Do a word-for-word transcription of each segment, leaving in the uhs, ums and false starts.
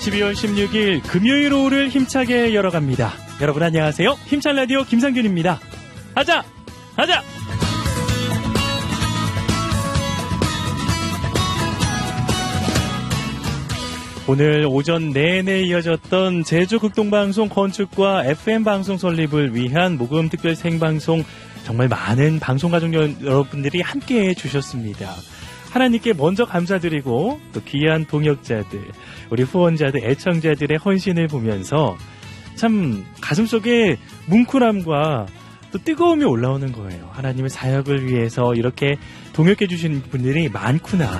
십이월 십육일 금요일 오후를 힘차게 열어갑니다. 여러분 안녕하세요. 힘찬 라디오 김상균입니다. 하자! 하자! 오늘 오전 내내 이어졌던 제주극동방송 건축과 에프엠 방송 설립을 위한 모금 특별 생방송, 정말 많은 방송가족 여러분들이 함께해 주셨습니다. 하나님께 먼저 감사드리고 또 귀한 동역자들, 우리 후원자들, 애청자들의 헌신을 보면서 참 가슴속에 뭉클함과 또 뜨거움이 올라오는 거예요. 하나님의 사역을 위해서 이렇게 동역해 주신 분들이 많구나.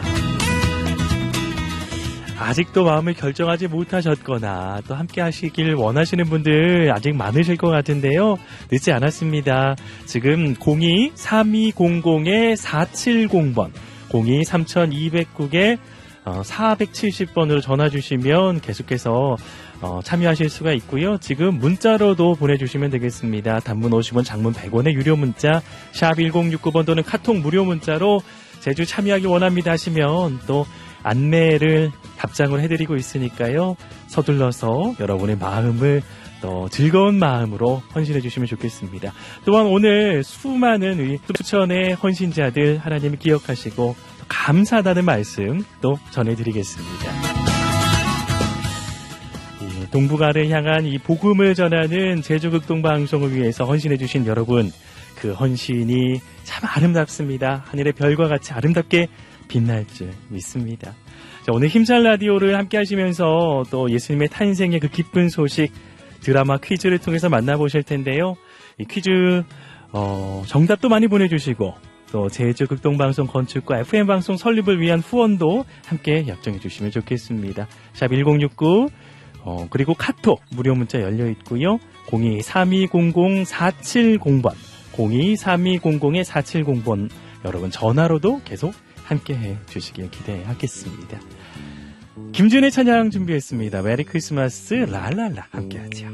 아직도 마음을 결정하지 못하셨거나 또 함께 하시길 원하시는 분들 아직 많으실 것 같은데요. 늦지 않았습니다. 지금 공이 삼이공공 사칠공 번, 공이 삼이공공 사백칠십 번으로 전화 주시면 계속해서 어, 참여하실 수가 있고요. 지금 문자로도 보내주시면 되겠습니다. 단문 오십 원, 장문 백 원의 유료 문자 샵 일공육구 번 또는 카톡 무료 문자로 제주 참여하기 원합니다 하시면 또 안내를 답장을 해드리고 있으니까요. 서둘러서 여러분의 마음을 또 즐거운 마음으로 헌신해 주시면 좋겠습니다. 또한 오늘 수많은 우리 수천의 헌신자들 하나님을 기억하시고 감사하다는 말씀 또 전해드리겠습니다. 이 동북아를 향한 이 복음을 전하는 제주극동방송을 위해서 헌신해 주신 여러분, 그 헌신이 참 아름답습니다. 하늘의 별과 같이 아름답게 빛날 줄 믿습니다. 자, 오늘 힘찬 라디오를 함께 하시면서 또 예수님의 탄생의 그 기쁜 소식 드라마 퀴즈를 통해서 만나보실 텐데요. 이 퀴즈 어, 정답도 많이 보내주시고 또 제주 극동방송 건축과 에프엠 방송 설립을 위한 후원도 함께 약정해 주시면 좋겠습니다. 샵 일공육구 어, 그리고 카톡 무료 문자 열려 있고요. 공이 삼이공공 사칠공 번, 공이 삼이공공 사칠공 번 여러분 전화로도 계속 함께해 주시길 기대하겠습니다. 김준의 찬양 준비했습니다. 메리 크리스마스 랄랄라 함께하죠.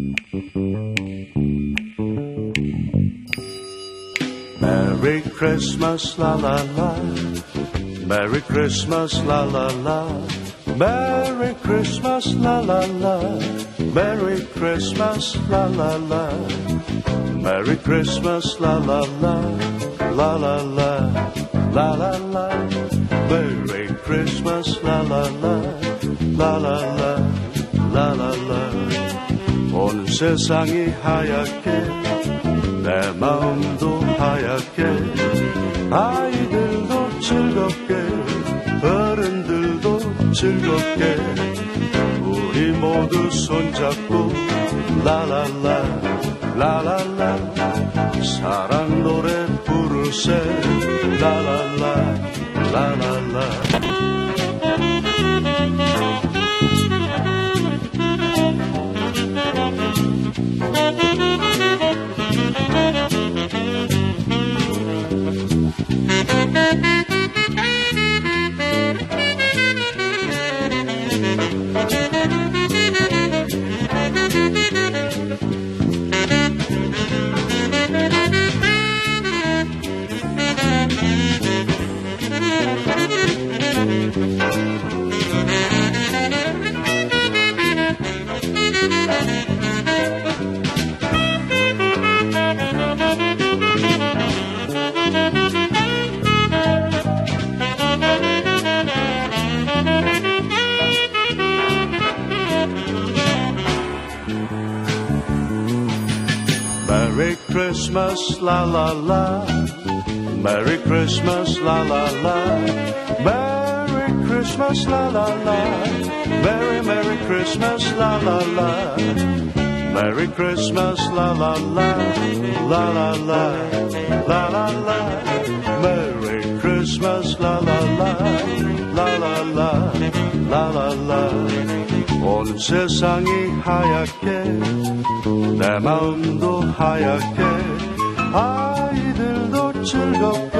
Merry Christmas la la la, Merry Christmas la la la, Merry Christmas la la la, Merry Christmas la la la, Merry Christmas la la la, la la la, la la la, Merry Christmas la la la, la la la, la la la. 온 세상이 하얗게 내 마음도 하얗게 아이들도 즐겁게 어른들도 즐겁게 우리 모두 손잡고 라라라 라라라 사랑 노래 부르세 라라라 라라라. Merry Christmas, la la la. Merry Christmas, la la la. Merry Christmas, la la la. Merry Merry Christmas, la la la. Merry Christmas, la la la. La la la. La la la. Merry Christmas, la la la. La la la. La la la. 온 세상이 하얗게 내 마음도 하얗게 아이들도 즐겁게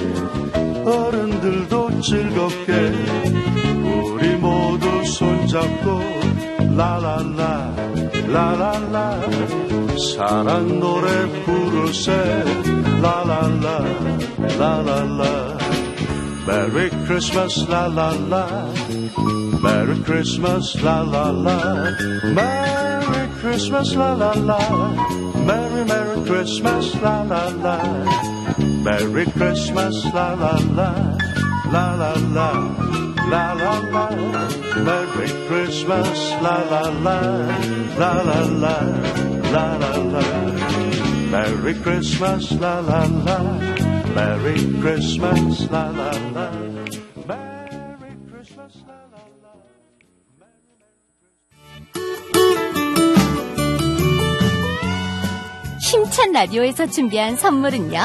어른들도 즐겁게 우리 모두 손잡고 라라라 라라라 사랑 노래 부르세 라라라 라라라 Merry Christmas 라라라 Merry Christmas, la la la. Merry Christmas, la la la. Merry Merry Christmas, la la la. Merry Christmas, la la la. La la la, la la la. Merry Christmas, la la la. La la la, la la la. Merry Christmas, la la la. Merry Christmas, la la la. Merry Christmas, la la la. 힘찬 라디오에서 준비한 선물은요.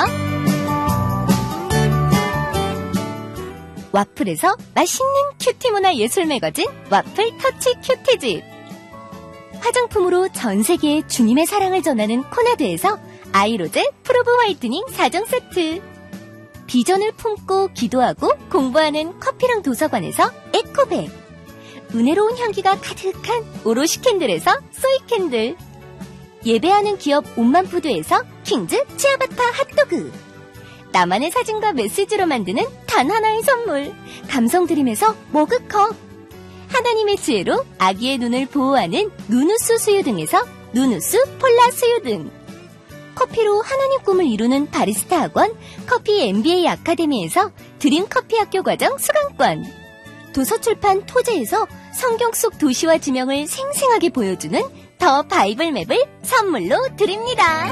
와플에서 맛있는 큐티 문화 예술 매거진 와플 터치 큐티집. 화장품으로 전 세계에 주님의 사랑을 전하는 코나드에서 아이로제 프로브 화이트닝 사 종 세트. 비전을 품고 기도하고 공부하는 커피랑 도서관에서 에코백. 은혜로운 향기가 가득한 오롯이 캔들에서 소이 캔들. 예배하는 기업 온만푸드에서 킹즈 치아바타 핫도그. 나만의 사진과 메시지로 만드는 단 하나의 선물 감성드림에서 머그컵. 하나님의 지혜로 아기의 눈을 보호하는 누누스 수유 등에서 누누스 폴라 수유 등. 커피로 하나님 꿈을 이루는 바리스타 학원 커피 엠비에이 아카데미에서 드림 커피 학교 과정 수강권. 도서출판 토제에서 성경 속 도시와 지명을 생생하게 보여주는 더 바이블 맵을 선물로 드립니다.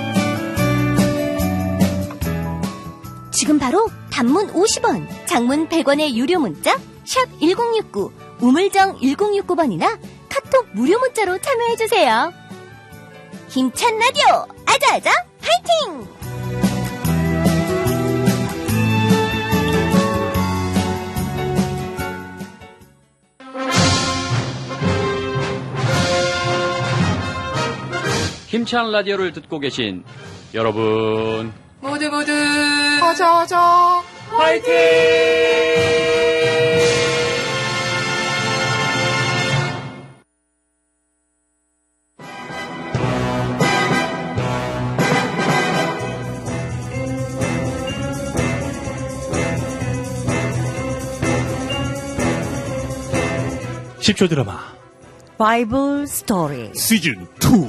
지금 바로 단문 오십 원, 장문 백 원의 유료 문자 샵 일공육구, 우물정 일공육구 번이나 카톡 무료 문자로 참여해주세요. 힘찬 라디오 아자아자 파이팅! 힘찬 라디오를 듣고 계신 여러분 모두 모두 아자아자 화이팅! 십 초 드라마 바이블 스토리 시즌 투.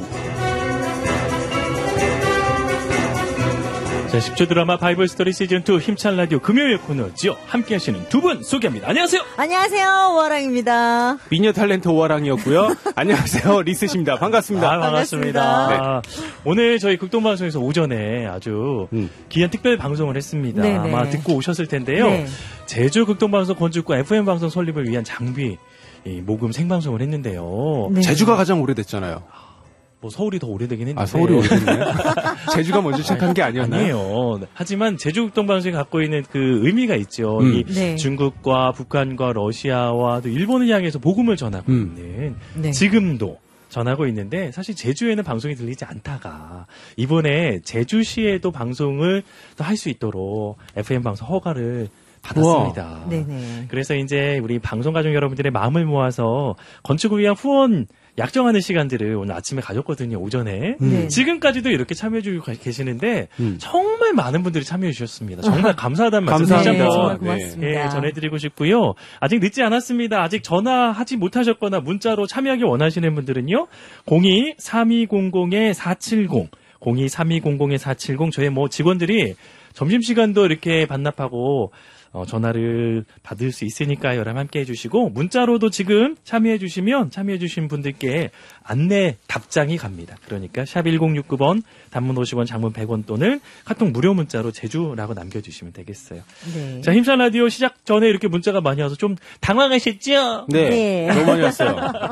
자, 십 초 드라마 바이블 스토리 시즌 투 힘찬 라디오 금요일 코너죠. 함께 하시는 두 분 소개합니다. 안녕하세요. 안녕하세요, 오아랑입니다. 미녀 탤런트 오아랑이었고요. 안녕하세요, 리스십니다. 반갑습니다. 아, 반갑습니다. 반갑습니다. 네. 오늘 저희 극동방송에서 오전에 아주 음. 귀한 특별 방송을 했습니다. 네네. 아마 듣고 오셨을 텐데요. 네. 제주 극동방송 건축과 에프엠 방송 설립을 위한 장비 이 모금 생방송을 했는데요. 네. 제주가 가장 오래됐잖아요. 뭐 서울이 더 오래되긴 했는데. 아, 서울이 오래됐나요? 제주가 먼저 시작한 게 아니었나요? 아니에요. 하지만 제주 극동방송이 갖고 있는 그 의미가 있죠. 음. 이 네. 중국과 북한과 러시아와 또 일본을 향해서 복음을 전하고 음. 있는 네. 지금도 전하고 있는데 사실 제주에는 방송이 들리지 않다가 이번에 제주시에도 방송을 또 할 수 있도록 에프엠 방송 허가를 받았습니다. 네네. 그래서 이제 우리 방송 가족 여러분들의 마음을 모아서 건축을 위한 후원 약정하는 시간들을 오늘 아침에 가졌거든요. 오전에. 네. 지금까지도 이렇게 참여해주고 계시는데 음. 정말 많은 분들이 참여해 주셨습니다. 정말 감사하다는 말씀 감사합니다. 다시 정말 한번 고맙습니다. 예, 전해드리고 싶고요. 아직 늦지 않았습니다. 아직 전화하지 못하셨거나 문자로 참여하기 원하시는 분들은요. 공이 삼이공공 사칠공 공이 삼이공공 사칠공 저희 뭐 직원들이 점심시간도 이렇게 반납하고 어, 전화를 받을 수 있으니까요. 여러분 함께 해주시고 문자로도 지금 참여해주시면 참여해주신 분들께 안내 답장이 갑니다. 그러니까 샵 일공육구 번 단문 오십 원 장문 백 원 또는 카톡 무료 문자로 제주라고 남겨주시면 되겠어요. 네. 자, 힘찬 라디오 시작 전에 이렇게 문자가 많이 와서 좀 당황하셨죠? 네. 네. 너무 많이 왔어요.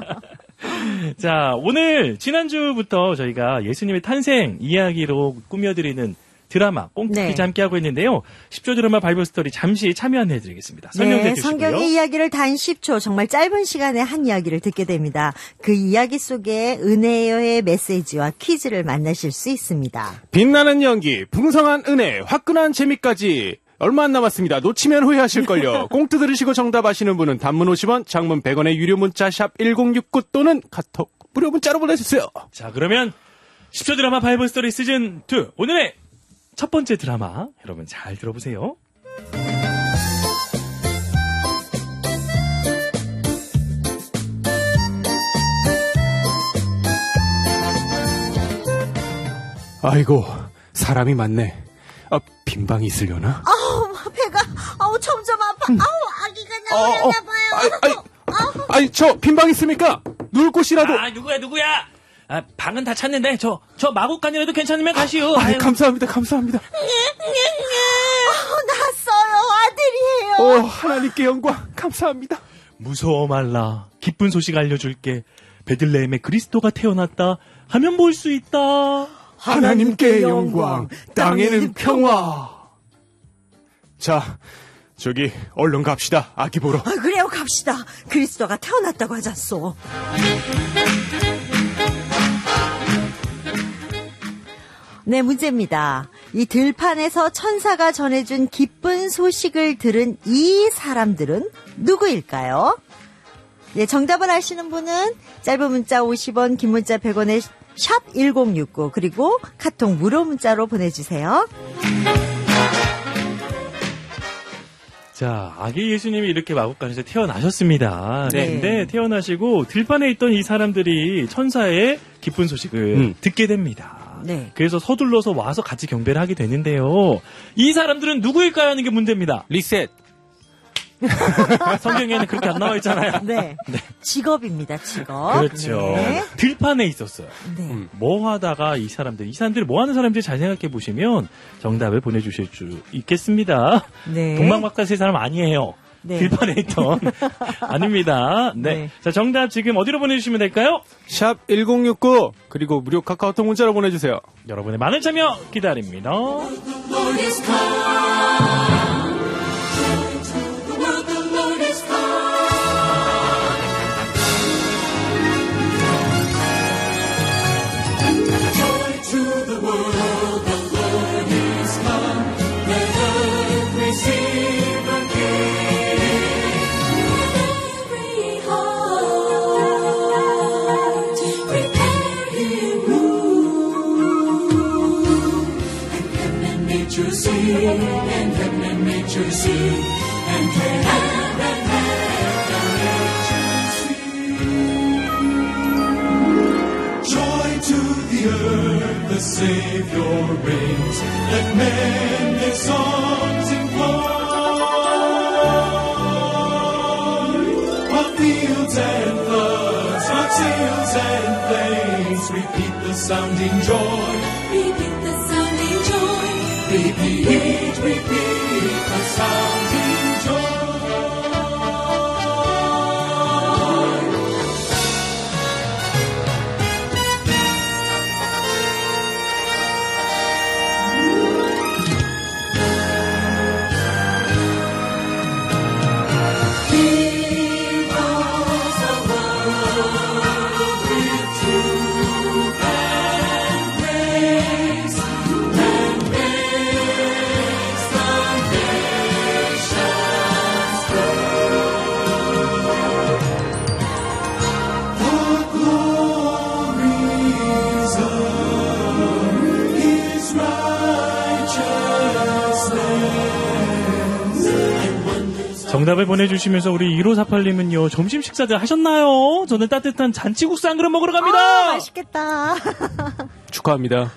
자, 오늘 지난주부터 저희가 예수님의 탄생 이야기로 꾸며드리는 드라마 꽁트퀴즈 네. 함께 하고 있는데요. 십 초 드라마 바이블 스토리 잠시 참여 안내해드리겠습니다. 설명해 네, 주시고요. 성경의 이야기를 단 십 초 정말 짧은 시간에 한 이야기를 듣게 됩니다. 그 이야기 속에 은혜의 메시지와 퀴즈를 만나실 수 있습니다. 빛나는 연기, 풍성한 은혜, 화끈한 재미까지 얼마 안 남았습니다. 놓치면 후회하실걸요. 꽁트 들으시고 정답하시는 분은 단문 오십 원, 장문 백 원의 유료 문자 샵 일공육구 또는 카톡 무료 문자로 보내주세요. 자, 그러면 십 초 드라마 바이블 스토리 시즌 투 오늘의 첫 번째 드라마 여러분 잘 들어보세요. 아이고, 사람이 많네. 아, 빈방이 있으려나? 아우, 배가, 아우, 점점 아파. 아우, 아기가 나오려나 봐요. 아이, 아이, 아이, 저 빈방 있습니까? 누울 곳이라도. 아, 누구야, 누구야? 아, 방은 다 찾는데, 저, 저 마구간이라도 괜찮으면 가시오. 아, 감사합니다, 감사합니다. 아우, 났어요. 아들이에요. 오, 하나님께 영광, 감사합니다. 무서워 말라. 기쁜 소식 알려줄게. 베들레헴에 그리스도가 태어났다 하면 볼 수 있다. 하나님께 영광, 땅에는 평화. 자, 저기 얼른 갑시다. 아기 보러. 아, 그래요, 갑시다. 그리스도가 태어났다고 하잖소. 네, 문제입니다. 이 들판에서 천사가 전해준 기쁜 소식을 들은 이 사람들은 누구일까요? 네, 정답을 아시는 분은 짧은 문자 오십 원, 긴 문자 백 원에 샵 일공육구, 그리고 카톡 무료 문자로 보내주세요. 자, 아기 예수님이 이렇게 마구간에서 태어나셨습니다. 네. 근데 태어나시고 들판에 있던 이 사람들이 천사의 기쁜 소식을 음. 듣게 됩니다. 네. 그래서 서둘러서 와서 같이 경배를 하게 되는데요. 이 사람들은 누구일까요? 하는 게 문제입니다. 리셋. 성경에는 그렇게 안 나와 있잖아요. 네. 직업입니다, 직업. 그렇죠. 네. 들판에 있었어요. 네. 음, 뭐 하다가 이 사람들, 이 사람들이 뭐 하는 사람인지 잘 생각해 보시면 정답을 보내주실 수 있겠습니다. 네. 동방박사 세 사람 아니에요. 네. 들판에 있던. 아닙니다. 네. 네. 자, 정답 지금 어디로 보내주시면 될까요? 샵 일공육구, 그리고 무료 카카오톡 문자로 보내주세요. 여러분의 많은 참여 기다립니다. Joy to the earth, the Savior reigns. Let men make songs in joy. While fields and floods, while seals and flames repeat the sounding joy. Repeat the sounding joy. Repeat, repeat the sounding joy. 정답을 보내주시면서 우리 일오사팔님은요, 점심 식사들 하셨나요? 저는 따뜻한 잔치국수 한 그릇 먹으러 갑니다! 아, 맛있겠다. 축하합니다.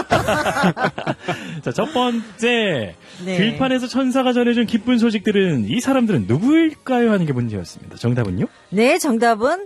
자, 첫 번째. 네. 들판에서 천사가 전해준 기쁜 소식들은 이 사람들은 누구일까요? 하는 게 문제였습니다. 정답은요? 네, 정답은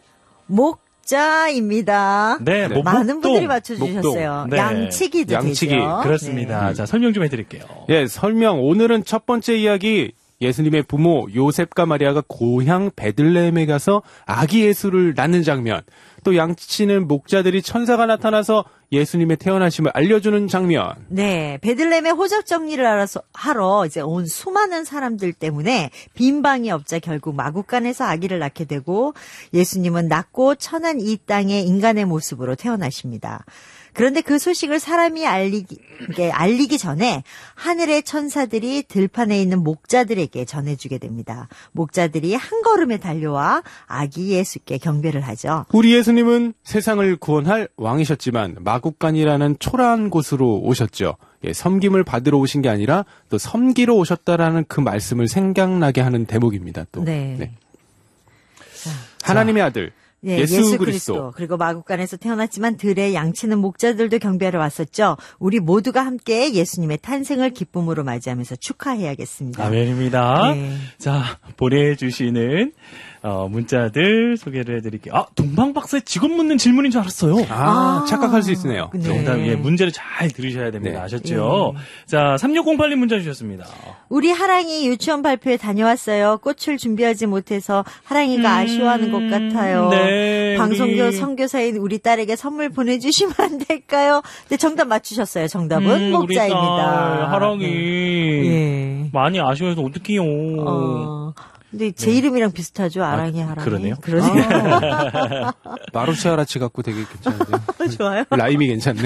목자입니다. 네, 뭐, 많은 목동. 분들이 맞춰주셨어요. 목동. 네. 양치기도 양치기. 되죠. 그렇습니다. 네. 자, 설명 좀 해드릴게요. 예, 설명. 오늘은 첫 번째 이야기. 예수님의 부모 요셉과 마리아가 고향 베들레헴에 가서 아기 예수를 낳는 장면. 또 양치는 목자들이 천사가 나타나서 예수님의 태어나심을 알려주는 장면. 네, 베들레헴의 호적 정리를 알아서 하러 이제 온 수많은 사람들 때문에 빈 방이 없자 결국 마구간에서 아기를 낳게 되고 예수님은 낮고 천한 이 땅에 인간의 모습으로 태어나십니다. 그런데 그 소식을 사람이 알리기, 알리기 전에 하늘의 천사들이 들판에 있는 목자들에게 전해주게 됩니다. 목자들이 한 걸음에 달려와 아기 예수께 경배를 하죠. 우리 예수님은 세상을 구원할 왕이셨지만 마국간이라는 초라한 곳으로 오셨죠. 예, 섬김을 받으러 오신 게 아니라 또 섬기러 오셨다라는 그 말씀을 생각나게 하는 대목입니다. 또 네. 네. 하나님의 아들. 네, 예수, 예수 그리스도. 그리스도. 그리고 마국간에서 태어났지만 들에 양치는 목자들도 경배하러 왔었죠. 우리 모두가 함께 예수님의 탄생을 기쁨으로 맞이하면서 축하해야겠습니다. 아멘입니다. 네. 자, 보내주시는 어, 문자들 소개를 해드릴게요. 아, 동방박사의 직업 묻는 질문인 줄 알았어요. 아, 착각할 수 있네요. 네. 정답, 예, 문제를 잘 들으셔야 됩니다. 네. 아셨죠? 자, 삼육공팔 님 문자 주셨습니다. 우리 하랑이 유치원 발표에 다녀왔어요. 꽃을 준비하지 못해서 하랑이가 음, 아쉬워하는 것 같아요. 네, 방송교 우리- 선교사인 우리 딸에게 선물 보내주시면 안 될까요? 네, 정답 맞추셨어요. 정답은 음, 우리 딸, 목자입니다. 하랑이. 네. 예. 많이 아쉬워서 어떡해요. 어, 근데 제 이름이랑 비슷하죠. 아랑이 하랑이. 그러네요? 그러네요. 마루시아라치 같고 되게 괜찮은데. 좋아요. 라임이 괜찮네.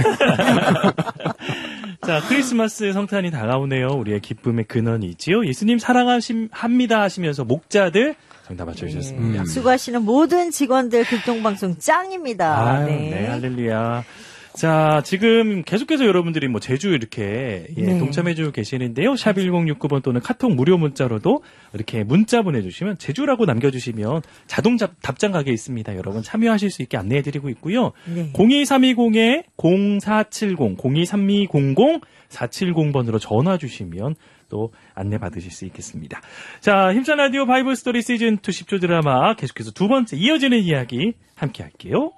자, 크리스마스 성탄이 다가오네요. 우리의 기쁨의 근원이지요. 예수님 사랑합니다 하시면서 목자들 정답 맞춰주셨습니다. 음. 수고하시는 모든 직원들 극동방송 짱입니다. 아유, 네. 네, 할렐루야. 자, 지금 계속해서 여러분들이 뭐 제주 이렇게 예, 네. 동참해주고 계시는데요. 샵 천육십구 번 또는 카톡 무료 문자로도 이렇게 문자 보내주시면 제주라고 남겨주시면 자동 답- 답장 가게 있습니다. 여러분 참여하실 수 있게 안내해드리고 있고요. 네. 공이삼이공에 공사칠공, 공이삼이공공 사칠공 번으로 전화 주시면 또 안내 받으실 수 있겠습니다. 자, 힘찬 라디오 바이블 스토리 시즌 이 십 조 드라마 계속해서 두 번째 이어지는 이야기 함께 할게요.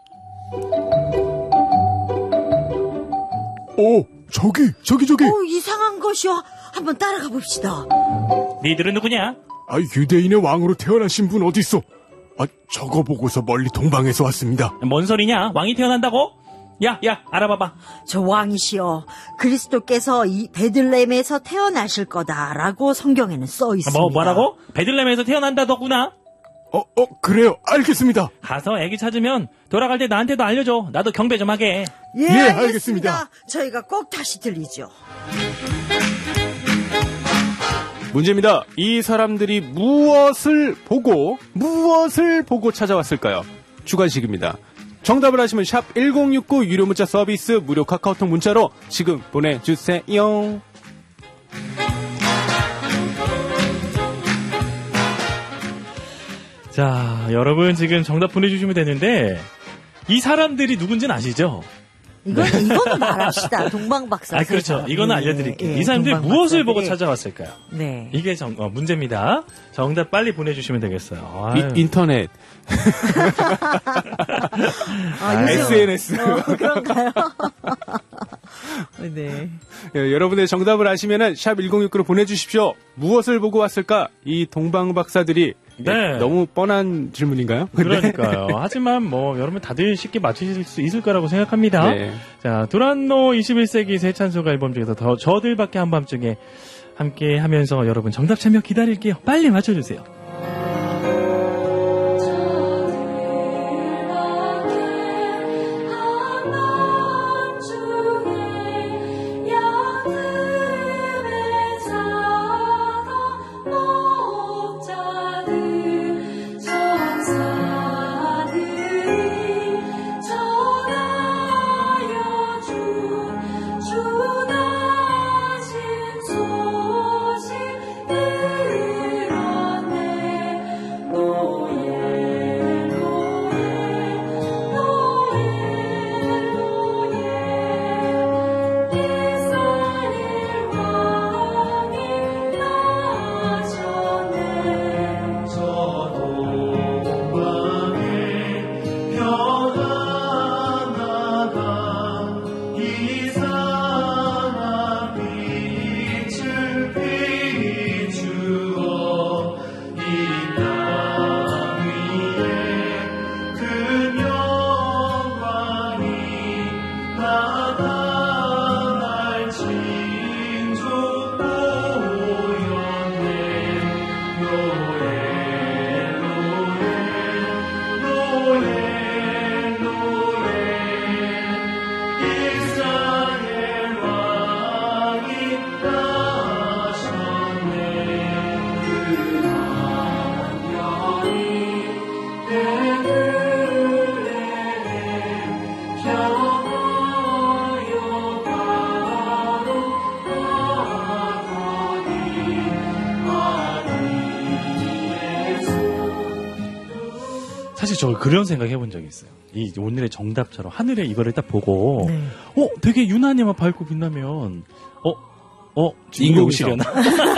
오, 저기, 저기, 저기. 오, 이상한 것이요. 한번 따라가 봅시다. 니들은 누구냐? 아, 유대인의 왕으로 태어나신 분 어딨어? 아, 저거 보고서 멀리 동방에서 왔습니다. 뭔 소리냐? 왕이 태어난다고? 야, 야, 알아봐봐. 저 왕이시여, 그리스도께서 이 베들레헴에서 태어나실 거다라고 성경에는 써 있습니다. 뭐, 뭐라고? 베들레헴에서 태어난다더구나? 어, 어, 그래요. 알겠습니다. 가서 애기 찾으면 돌아갈 때 나한테도 알려줘. 나도 경배 좀 하게. 예, 예, 알겠습니다. 알겠습니다. 저희가 꼭 다시 들리죠. 문제입니다. 이 사람들이 무엇을 보고, 무엇을 보고 찾아왔을까요? 주관식입니다. 정답을 아시면 샵 천육십구 유료 문자 서비스 무료 카카오톡 문자로 지금 보내주세요. 자, 여러분 지금 정답 보내주시면 되는데 이 사람들이 누군지는 아시죠? 이건, 이거는 말합시다. 동방박사. 아, 그렇죠. 세상. 이거는 예, 알려드릴게요. 예, 이 사람들이 동방박사들이. 무엇을 보고 찾아왔을까요? 네. 이게 정, 어, 문제입니다. 정답 빨리 보내주시면 되겠어요. 아유. 이, 인터넷, 아, 요즘- 에스엔에스. 어, 그런가요? 네. 예, 여러분의 정답을 아시면은 샵 천육십구로 보내주십시오. 무엇을 보고 왔을까? 이 동방박사들이 네. 예, 너무 뻔한 질문인가요? 그러니까요. 하지만 뭐 여러분 다들 쉽게 맞추실 수 있을 거라고 생각합니다. 네. 자, 두란노 이십일 세기 새 찬송가 앨범 중에서 더 저들밖에 한밤중에 함께 하면서 여러분 정답 참여 기다릴게요. 빨리 맞춰주세요. 저 그런 생각 해본 적이 있어요. 이 오늘의 정답처럼 하늘에 이거를 딱 보고, 네. 어, 되게 유난히만 밝고 빛나면, 어, 어, 인공위성. 오시려나?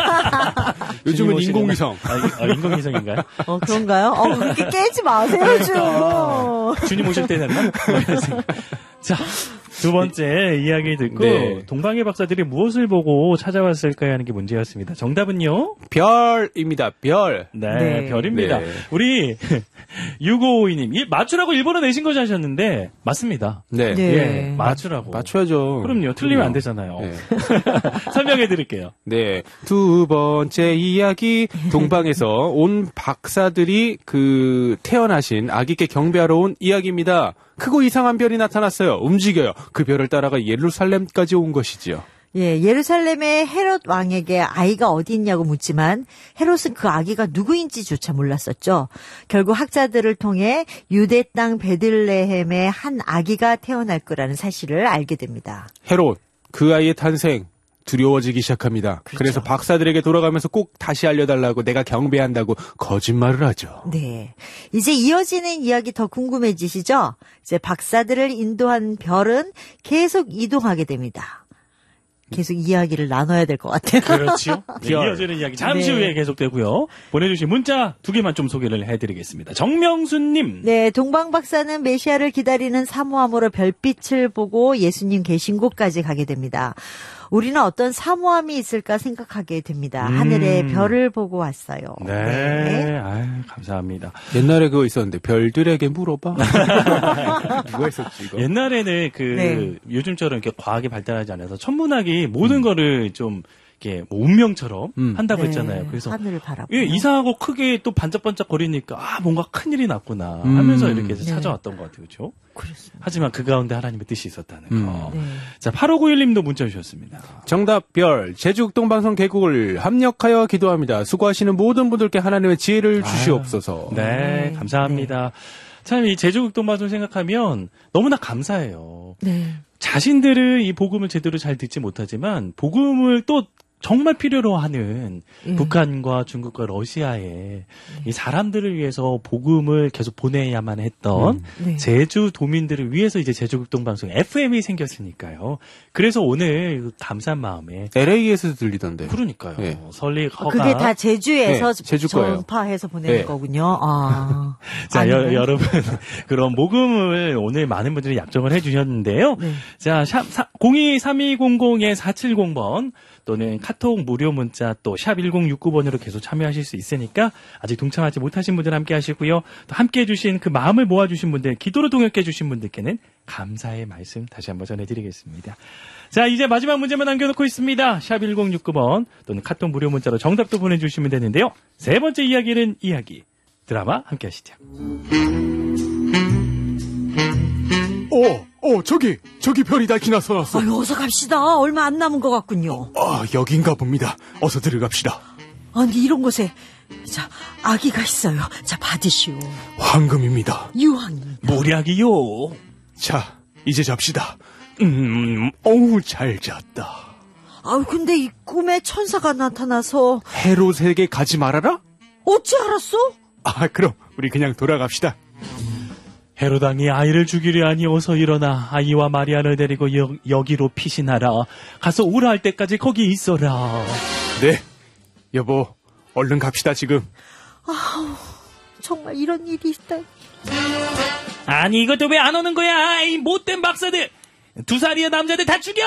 요즘은 주님 오시려나? 인공위성. 아, 아, 인공위성인가요? 어, 그런가요? 어, 그렇게 깨지 마세요, 좀. 주님 오실 때 됐나? 자, 두 번째 이야기 듣고 네. 동방의 박사들이 무엇을 보고 찾아왔을까요 하는 게 문제였습니다. 정답은요? 별입니다. 별. 네, 네. 별입니다. 네. 우리 육오오이 님, 이 맞추라고 일본어 내신 거지 하셨는데 맞습니다. 네. 네. 예, 맞추라고. 맞춰야죠. 그럼요. 틀리면 안 되잖아요. 네. 설명해 드릴게요. 네. 두 번째 이야기, 동방에서 온 박사들이 그 태어나신 아기께 경배하러 온 이야기입니다. 크고 이상한 별이 나타났어요. 움직여요. 그 별을 따라가 예루살렘까지 온 것이지요. 예, 예루살렘의 헤롯 왕에게 아이가 어디 있냐고 묻지만 헤롯은 그 아기가 누구인지조차 몰랐었죠. 결국 학자들을 통해 유대 땅 베들레헴에 한 아기가 태어날 거라는 사실을 알게 됩니다. 헤롯, 그 아이의 탄생, 두려워지기 시작합니다. 그렇죠. 그래서 박사들에게 돌아가면서 꼭 다시 알려달라고 내가 경배한다고 거짓말을 하죠. 네. 이제 이어지는 이야기 더 궁금해지시죠? 이제 박사들을 인도한 별은 계속 이동하게 됩니다. 계속 이야기를 나눠야 될 것 같아요. 그렇죠. 네, 별. 이어지는 이야기 잠시 네. 후에 계속되고요. 보내주신 문자 두 개만 좀 소개를 해드리겠습니다. 정명수님. 네, 동방 박사는 메시아를 기다리는 사모함으로 별빛을 보고 예수님 계신 곳까지 가게 됩니다. 우리는 어떤 사모함이 있을까 생각하게 됩니다. 음. 하늘에 별을 보고 왔어요. 네. 아유, 감사합니다. 옛날에 그거 있었는데 별들에게 물어봐. 누가 있었지 이거? 옛날에는 그 네. 요즘처럼 이렇게 과학이 발달하지 않아서 천문학이 모든 거를 좀 이렇게 뭐 운명처럼 음. 한다고 네, 했잖아요. 그래서 하늘을 바라보고. 예, 이상하고 크게 또 반짝반짝 거리니까 아 뭔가 큰일이 났구나 음. 하면서 이렇게 해서 네. 찾아왔던 것 같아요. 그렇죠? 그렇습니다. 하지만 그 가운데 하나님의 뜻이 있었다는 음. 거. 네. 자, 팔오구일 님도 문자 주셨습니다. 정답 별. 제주국동방송 개국을 합력하여 기도합니다. 수고하시는 모든 분들께 하나님의 지혜를 주시옵소서. 네, 네. 감사합니다. 참 이 제주극동방송 생각하면 너무나 감사해요. 네. 자신들은 이 복음을 제대로 잘 듣지 못하지만 복음을 또 정말 필요로 하는 예. 북한과 중국과 러시아에 이 사람들을 위해서 복음을 계속 보내야만 했던 네. 제주 도민들을 위해서 이제 제주극동방송 에프엠이 생겼으니까요. 그래서 오늘 감사한 마음에 엘에이에서 들리던데. 그러니까요. 예. 설립 아, 허가. 그게 다 제주에서 네, 제주 거예요. 전파해서 보내는 네. 거군요. 아. 자, 여, 아니면? 여러분, 그런 모금을 오늘 많은 분들이 약정을 해주셨는데요. 네. 자, 샵 공이 삼이공공 사칠공 번 또는 카톡 무료 문자 또 샵 일공육구 번으로 계속 참여하실 수 있으니까 아직 동참하지 못하신 분들 함께 하시고요. 또 함께 해주신 그 마음을 모아주신 분들, 기도로 동역해 주신 분들께는 감사의 말씀 다시 한번 전해드리겠습니다. 자, 이제 마지막 문제만 남겨놓고 있습니다. 샵 일공육구 번 또는 카톡 무료 문자로 정답도 보내주시면 되는데요. 세 번째 이야기는 이야기. 드라마 함께 하시죠. 어, 어, 저기, 저기 별이 날키 나서났어. 아유, 어서 갑시다. 얼마 안 남은 것 같군요. 아, 여긴가 봅니다. 어서 들어갑시다. 아니, 이런 곳에, 자, 아기가 있어요. 자, 받으시오. 황금입니다. 유황입니다. 모략이요. 자, 이제 잡시다. 음, 어우, 잘 잤다. 아유, 근데 이 꿈에 천사가 나타나서, 헤롯에게 가지 말아라? 어찌 알았어? 아, 그럼, 우리 그냥 돌아갑시다. 헤로당이 아이를 죽이려 하니 어서 일어나 아이와 마리아를 데리고 여, 여기로 피신하라. 가서 오라 할 때까지 거기 있어라. 네. 여보, 얼른 갑시다, 지금. 정말 이런 일이 있다. 아니 이것도 왜 안 오는 거야? 이 못된 박사들. 두 살이야 남자들 다 죽여.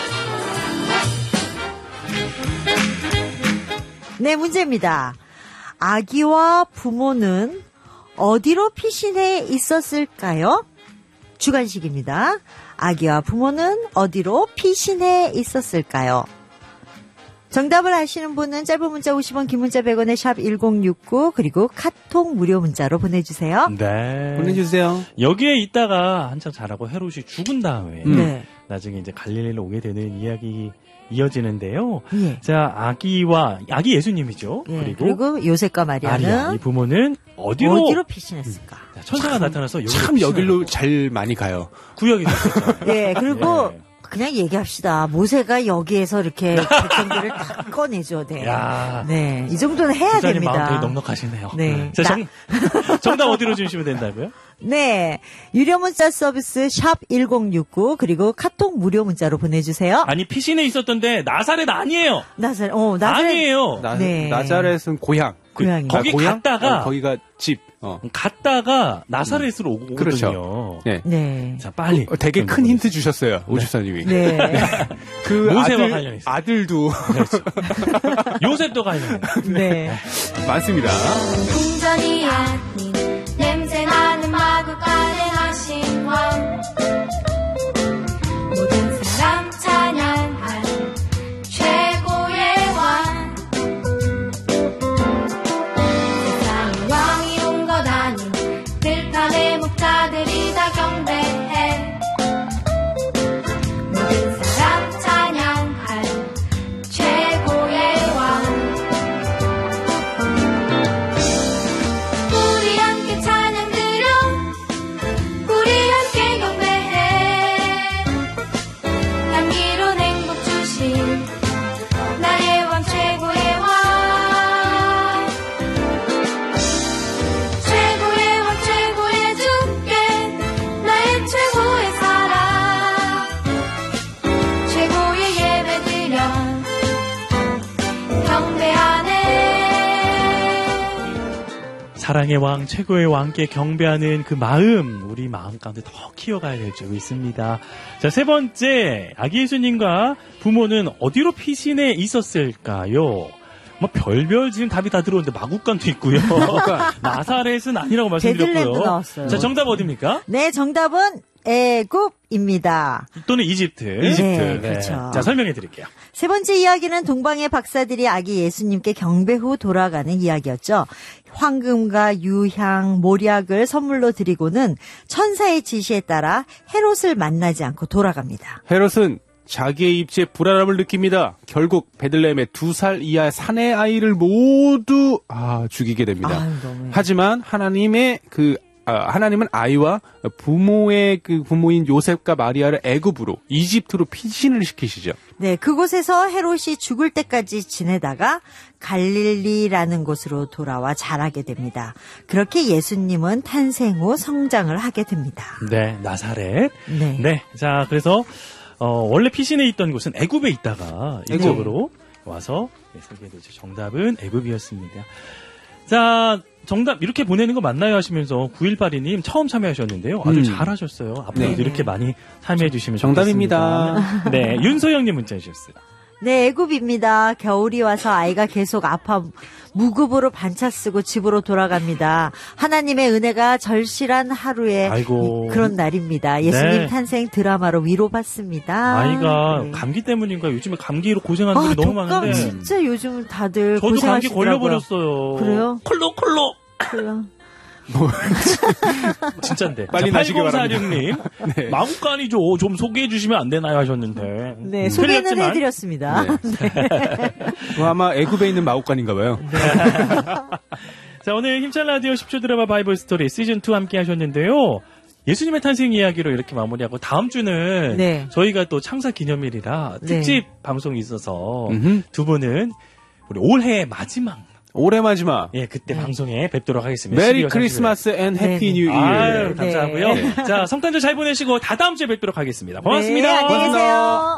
네, 문제입니다. 아기와 부모는 어디로 피신해 있었을까요? 주관식입니다. 아기와 부모는 어디로 피신해 있었을까요? 정답을 아시는 분은 짧은 문자 오십 원, 긴 문자 백 원에 샵 일공육구 그리고 카톡 무료 문자로 보내주세요. 네. 보내주세요. 여기에 있다가 한창 자라고 헤롯이 죽은 다음에 음. 네. 나중에 이제 갈릴리로 오게 되는 이야기 이어지는데요. 예. 자, 아기와 아기 예수님이죠. 예, 그리고, 그리고 요셉과 마리아는 마리아 이 부모는 어디로, 어디로 피신했을까? 자, 천사가 나타나서 여기로 참 피신하는 여길로 거죠. 잘 많이 가요. 구역이 됐었잖아요. 예, 그리고 예. 그냥 얘기합시다. 모세가 여기에서 이렇게 백성들을 다 꺼내죠. 네. 야. 네. 이 정도는 해야 기자님 됩니다. 마음 되게 넉넉하시네요. 네. 자, 나- 정, 정답 어디로 주시면 된다고요? 네. 유료 문자 서비스 샵 일공육구 그리고 카톡 무료 문자로 보내주세요. 아니, 피신에 있었던데 나사렛 아니에요. 나사렛, 어, 나사렛. 아니에요. 나, 네. 나자렛은 고향. 고향이. 거기 아, 고향? 갔다가 어, 거기가 집. 어. 갔다가 나사렛으로 오거든요. 그렇죠. 네. 네. 자, 빨리. 어, 되게 큰 힌트 주셨어요, 오주사님이. 네. 그 모세와 아들, 관련해서. 아들도 요셉도 가요. 네. 많습니다. 궁전이 아닌 냄새나는 마구간에 하신 왕 모든 사람 찬양할 최고의 왕 세상에 왕이 온 것 아닌 들판의 목자들이 다 경배해 모든 사람 찬양할 최고의 왕 우리 함께 찬양 드려 우리 함께 경배해 향기로운 행복 주신 나의 왕 최고의 왕 최고의 왕 최고의 주께 나의 최고의 사랑 최고의 예배 드려 경배하네 사랑의 왕, 최고의 왕께 경배하는 그 마음, 우리 마음 가운데 더 키워가야 될 줄 믿습니다. 자, 세 번째, 아기 예수님과 부모는 어디로 피신해 있었을까요? 뭐 별별 지금 답이 다 들어오는데 마국간도 있고요. 나사렛은 아니라고 말씀드렸고요. 베들레헴도 나왔어요. 자, 정답 어디입니까? 네, 정답은 애굽입니다. 또는 이집트. 네, 그렇죠. 자, 설명해 드릴게요. 세 번째 이야기는 동방의 박사들이 아기 예수님께 경배 후 돌아가는 이야기였죠. 황금과 유향, 모략을 선물로 드리고는 천사의 지시에 따라 헤롯을 만나지 않고 돌아갑니다. 헤롯은 자기의 입지에 불안함을 느낍니다. 결국 베들레헴의 두 살 이하 사내 아이를 모두 아, 죽이게 됩니다. 아유, 너무해. 하지만 하나님의 그 아, 하나님은 아이와 부모의 그 부모인 요셉과 마리아를 애굽으로 이집트로 피신을 시키시죠. 네, 그곳에서 헤롯이 죽을 때까지 지내다가 갈릴리라는 곳으로 돌아와 자라게 됩니다. 그렇게 예수님은 탄생 후 성장을 하게 됩니다. 네, 나사렛. 네. 네. 자, 그래서 어, 원래 피신해 있던 곳은 애굽에 있다가 이쪽으로 와서 네, 쓰게 되죠. 정답은 애굽이었습니다. 자, 정답 이렇게 보내는 거 맞나요 하시면서 구일팔이 님 처음 참여하셨는데요. 아주 음. 잘하셨어요. 앞으로도 네. 이렇게 많이 참여해 주시면 정답입니다. 좋겠습니다. 네, 윤소영님 문자 주셨어요. 네, 애굽입니다. 겨울이 와서 아이가 계속 아파 무급으로 반차 쓰고 집으로 돌아갑니다. 하나님의 은혜가 절실한 하루에 아이고. 그런 날입니다. 예수님 네. 탄생 드라마로 위로받습니다. 아이가 네. 감기 때문인가 요즘에 감기로 고생하는 아, 분이 너무 독감 많은데 진짜 요즘 다들 저도 감기 고생하시더라고요. 걸려버렸어요. 그래요? 콜로 콜로. 그래요. 진짜인데. 빨리 나시기 팔공사육 님 네. 마구간이죠. 좀 소개해 주시면 안 되나요 하셨는데. 네, 음, 소개는 틀렸지만. 해드렸습니다. 네. 그거 아마 애굽에 있는 마옥간인가 봐요. 자, 오늘 힘찬 라디오 십 초 드라마 바이블 스토리 시즌 투 함께 하셨는데요. 예수님의 탄생 이야기로 이렇게 마무리하고 다음 주는 네. 저희가 또 창사 기념일이라 네. 특집 방송이 있어서 음흠. 두 분은 우리 올해 마지막 올해 마지막. 예 그때 방송에 뵙도록 하겠습니다. 메리 십이월 크리스마스 앤 네, 해피 네. 뉴 이어. 아유, 네. 감사하고요. 자, 성탄절 잘 보내시고 다 다음 주에 뵙도록 하겠습니다. 고맙습니다. 네, 안녕히 계세요.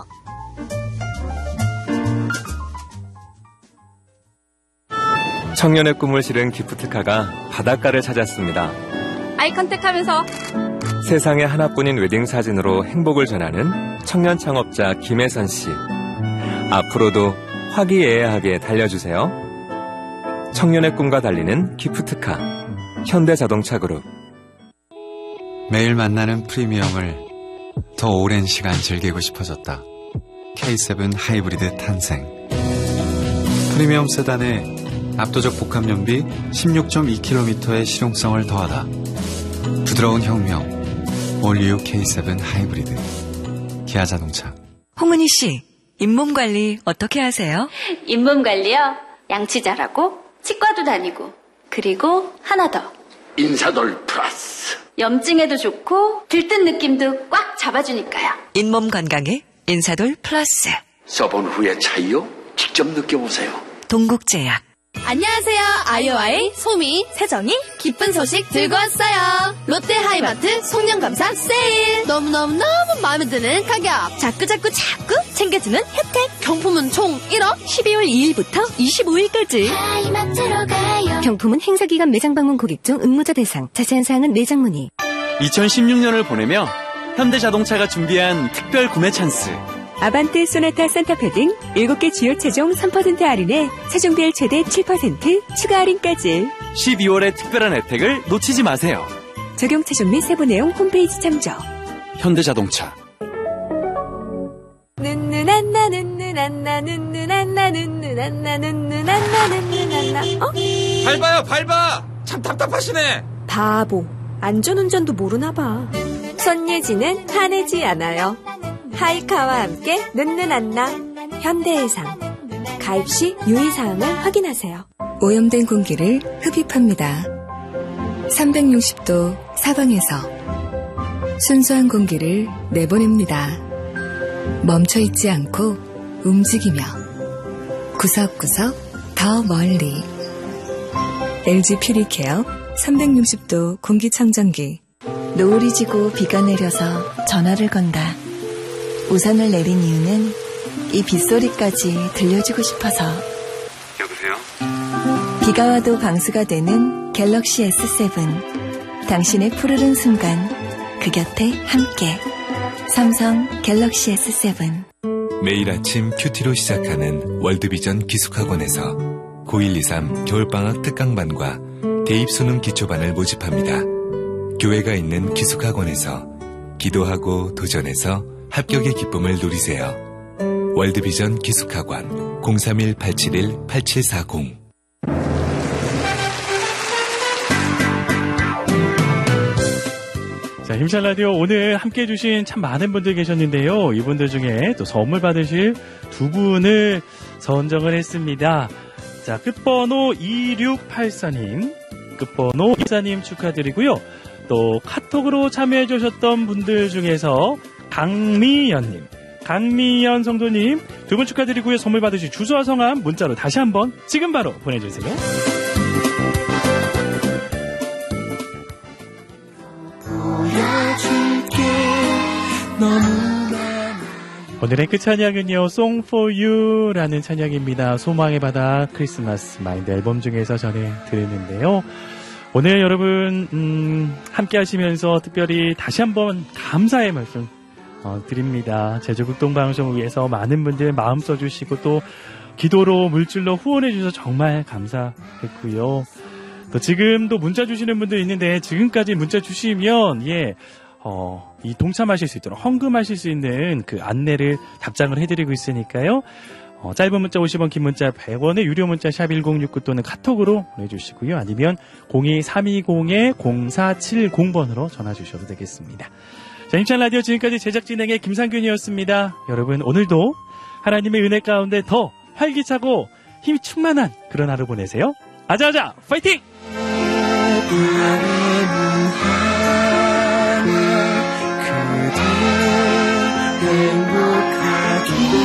청년의 꿈을 실은 기프트카가 바닷가를 찾았습니다. 아이 컨택하면서 세상에 하나뿐인 웨딩 사진으로 행복을 전하는 청년 창업자 김혜선 씨. 앞으로도 화기애애하게 달려주세요. 청년의 꿈과 달리는 기프트카. 현대자동차그룹. 매일 만나는 프리미엄을 더 오랜 시간 즐기고 싶어졌다. 케이 세븐 하이브리드 탄생. 프리미엄 세단에 압도적 복합 연비 십육 점 이 킬로미터의 실용성을 더하다. 부드러운 혁명. 올리오 케이 세븐 하이브리드. 기아자동차. 홍은희 씨, 잇몸 관리 어떻게 하세요? 잇몸 관리요. 양치 잘하고 치과도 다니고 그리고 하나 더. 인사돌 플러스. 염증에도 좋고 들뜬 느낌도 꽉 잡아주니까요. 잇몸 건강에 인사돌 플러스. 써본 후의 차이요? 직접 느껴보세요. 동국제약. 안녕하세요. 아이오아이, 소미, 세정이 기쁜 소식 들고 왔어요. 롯데 하이마트 송년감사 세일. 너무너무너무 마음에 드는 가격. 자꾸자꾸 자꾸 챙겨주는 혜택. 경품은 총 일억. 십이월 이일부터 이십오일까지. 하이마트로 가요. 경품은 행사기간 매장 방문 고객 중 응모자 대상. 자세한 사항은 매장 문의. 이천십육 년을 보내며 현대자동차가 준비한 특별 구매 찬스. 아반떼, 소나타, 산타페 등 일곱 개 주요 차종 삼 퍼센트 할인에 차종별 최대 칠 퍼센트 추가 할인까지. 십이월의 특별한 혜택을 놓치지 마세요. 적용 차종 및 세부 내용 홈페이지 참조. 현대자동차. 눈누난나 눈누난나 눈누난나 눈누난나 눈누난나 눈누난나. 어? 밟아요 밟아. 참 답답하시네. 바보. 안전운전도 모르나 봐. 손예지는 화내지 않아요. 하이카와 함께 눈누난나. 현대해상. 가입 시 유의사항을 확인하세요. 오염된 공기를 흡입합니다. 삼백육십 도 사방에서 순수한 공기를 내보냅니다. 멈춰있지 않고 움직이며 구석구석 더 멀리. 엘지 퓨리케어 삼백육십 도 공기청정기. 노을이 지고 비가 내려서 전화를 건다. 우산을 내린 이유는 이 빗소리까지 들려주고 싶어서. 여보세요? 비가 와도 방수가 되는 갤럭시 에스 세븐. 당신의 푸르른 순간 그 곁에 함께. 삼성 갤럭시 에스 세븐. 매일 아침 큐티로 시작하는 월드비전 기숙학원에서 고일 이삼 겨울방학 특강반과 대입수능 기초반을 모집합니다. 교회가 있는 기숙학원에서 기도하고 도전해서 합격의 기쁨을 누리세요. 월드비전 기숙학원 공삼일 팔칠일 팔칠사공. 자, 힘찬 라디오 오늘 함께 해주신 참 많은 분들 계셨는데요. 이분들 중에 또 선물 받으실 두 분을 선정을 했습니다. 자, 끝번호 이육팔사님, 끝번호 이사님 축하드리고요. 또 카톡으로 참여해 주셨던 분들 중에서 강미연님, 강미연 성도님 두 분 축하드리고요. 선물 받으실 주소와 성함 문자로 다시 한번 지금 바로 보내주세요. 오늘의 끝 찬양은요, Song for You라는 찬양입니다. 소망의 바다 크리스마스 마인드 앨범 중에서 전해드렸는데요. 오늘 여러분 음, 함께 하시면서 특별히 다시 한번 감사의 말씀 어, 드립니다. 제주극동방송을 위해서 많은 분들 마음 써주시고 또 기도로 물질로 후원해 주셔서 정말 감사했고요. 또 지금도 문자 주시는 분들 있는데 지금까지 문자 주시면 예, 어, 이 동참하실 수 있도록 헌금하실 수 있는 그 안내를 답장을 해드리고 있으니까요. 어, 짧은 문자 오십 원, 긴 문자 백 원의 유료 문자 샵 일공육구 또는 카톡으로 보내주시고요. 아니면 공이 삼이공 공사칠공 번으로 전화 주셔도 되겠습니다. 자, 힘찬 라디오 지금까지 제작 진행의 김상균이었습니다. 여러분 오늘도 하나님의 은혜 가운데 더 활기차고 힘이 충만한 그런 하루 보내세요. 아자아자 파이팅! 행복하게